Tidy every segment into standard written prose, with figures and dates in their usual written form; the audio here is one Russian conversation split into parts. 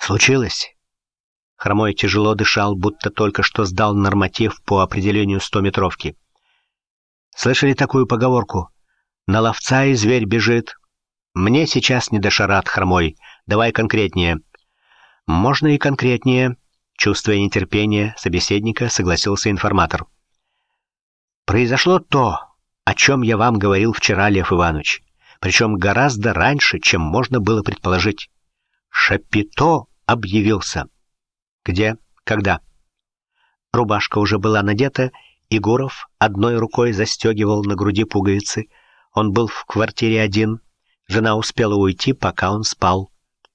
Случилось? Хромой тяжело дышал, будто только что сдал норматив по определению 100-метровки. Слышали такую поговорку? На ловца и зверь бежит. Мне сейчас не до шарат, Хромой. Давай конкретнее. Можно и конкретнее. Чувствуя нетерпение собеседника, согласился информатор. Произошло то, о чем я вам говорил вчера, Лев Иванович. Причем гораздо раньше, чем можно было предположить. Шапито объявился. Где? Когда? Рубашка уже была надета, и Гуров одной рукой застегивал на груди пуговицы. Он был в квартире один. Жена успела уйти, пока он спал.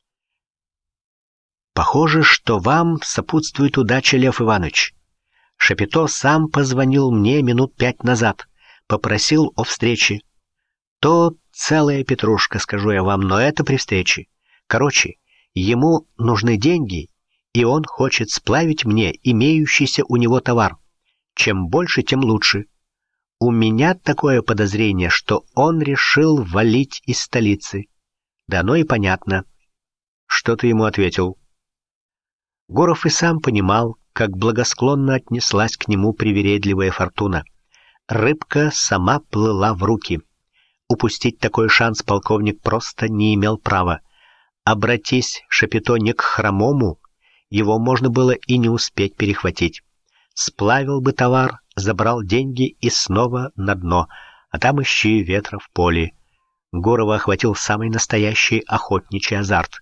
Похоже, что вам сопутствует удача, Лев Иванович. Шапито сам позвонил мне минут 5 назад. Попросил о встрече. То целая петрушка, скажу я вам, но это при встрече. Короче, ему нужны деньги, и он хочет сплавить мне имеющийся у него товар. Чем больше, тем лучше. У меня такое подозрение, что он решил валить из столицы. Да оно и понятно. Что ты ему ответил? Гуров и сам понимал, как благосклонно отнеслась к нему привередливая фортуна. Рыбка сама плыла в руки. Упустить такой шанс полковник просто не имел права. Обратись Шапито не к Хромому, его можно было и не успеть перехватить. Сплавил бы товар, забрал деньги и снова на дно, а там ищи ветра в поле. Гурова охватил самый настоящий охотничий азарт.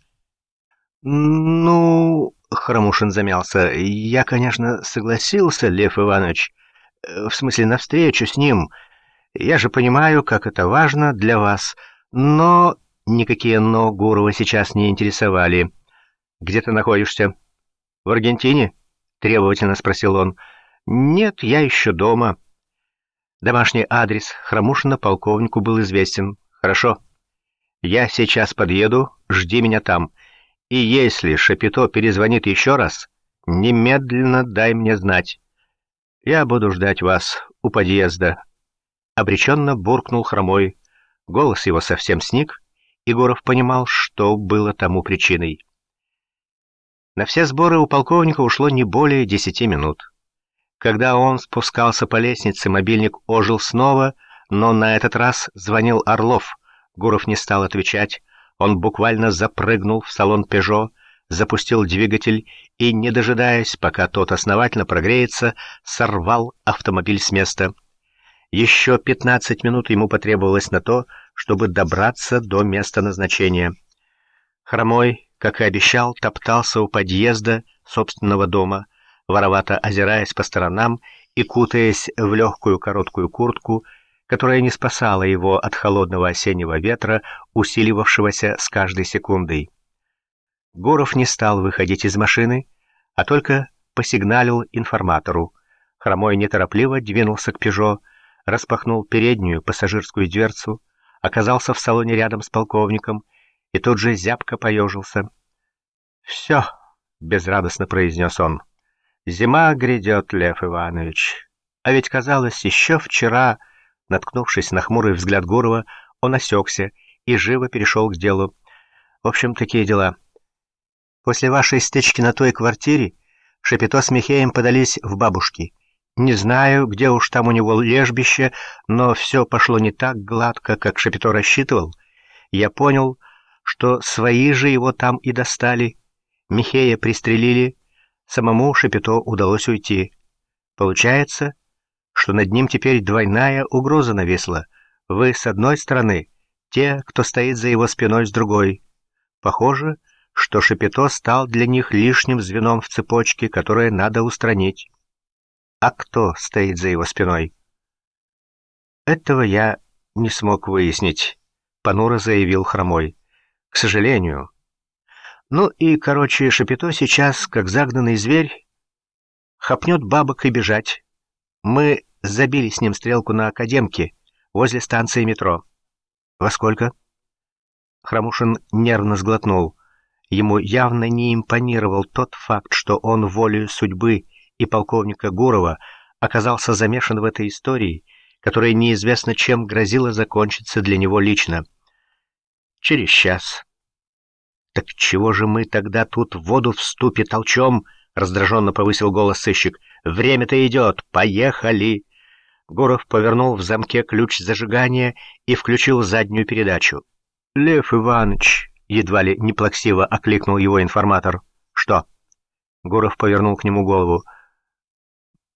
«Ну...» — Хромушин замялся. «Я, конечно, согласился, Лев Иванович, в смысле на встречу с ним. Я же понимаю, как это важно для вас, но...» Никакие «но» Гурова сейчас не интересовали. «Где ты находишься?» «В Аргентине?» — требовательно спросил он. «Нет, я еще дома». Домашний адрес Хромушина полковнику был известен. «Хорошо. Я сейчас подъеду, жди меня там. И если Шапито перезвонит еще раз, немедленно дай мне знать. Я буду ждать вас у подъезда». Обреченно буркнул Хромой. Голос его совсем сник. Егоров понимал, что было тому причиной. На все сборы у полковника ушло не более 10 минут. Когда он спускался по лестнице, мобильник ожил снова, но на этот раз звонил Орлов. Гуров не стал отвечать. Он буквально запрыгнул в салон «Пежо», запустил двигатель и, не дожидаясь, пока тот основательно прогреется, сорвал автомобиль с места. Еще 15 минут ему потребовалось на то, чтобы добраться до места назначения. Хромой, как и обещал, топтался у подъезда собственного дома, воровато озираясь по сторонам и кутаясь в легкую короткую куртку, которая не спасала его от холодного осеннего ветра, усиливавшегося с каждой секундой. Гуров не стал выходить из машины, а только посигналил информатору. Хромой неторопливо двинулся к «Пежо», распахнул переднюю пассажирскую дверцу, оказался в салоне рядом с полковником и тут же зябко поежился. «Все», — безрадостно произнес он, — «зима грядет, Лев Иванович». А ведь, казалось, еще вчера, наткнувшись на хмурый взгляд Гурова, он осекся и живо перешел к делу. «В общем, такие дела. После вашей стычки на той квартире Шапито с Михеем подались в бабушки. Не знаю, где уж там у него лежбище, но все пошло не так гладко, как Шапито рассчитывал. Я понял, что свои же его там и достали. Михея пристрелили, самому Шапито удалось уйти. Получается, что над ним теперь двойная угроза нависла. Вы с одной стороны, те, кто стоит за его спиной, с другой. Похоже, что Шапито стал для них лишним звеном в цепочке, которое надо устранить. А кто стоит за его спиной? Этого я не смог выяснить, понуро заявил Хромой. К сожалению. Ну и, короче, Шапито сейчас, как загнанный зверь, хапнет бабок и бежать. Мы забили с ним стрелку на Академке, возле станции метро. Во сколько? Хромушин нервно сглотнул. Ему явно не импонировал тот факт, что он волею судьбы и полковника Гурова оказался замешан в этой истории, которая неизвестно чем грозила закончиться для него лично. Через час. «Так чего же мы тогда тут воду в ступе толчем?» — раздраженно повысил голос сыщик. «Время-то идет! Поехали!» Гуров повернул в замке ключ зажигания и включил заднюю передачу. «Лев Иванович!» — едва ли не плаксиво окликнул его информатор. «Что?» — Гуров повернул к нему голову.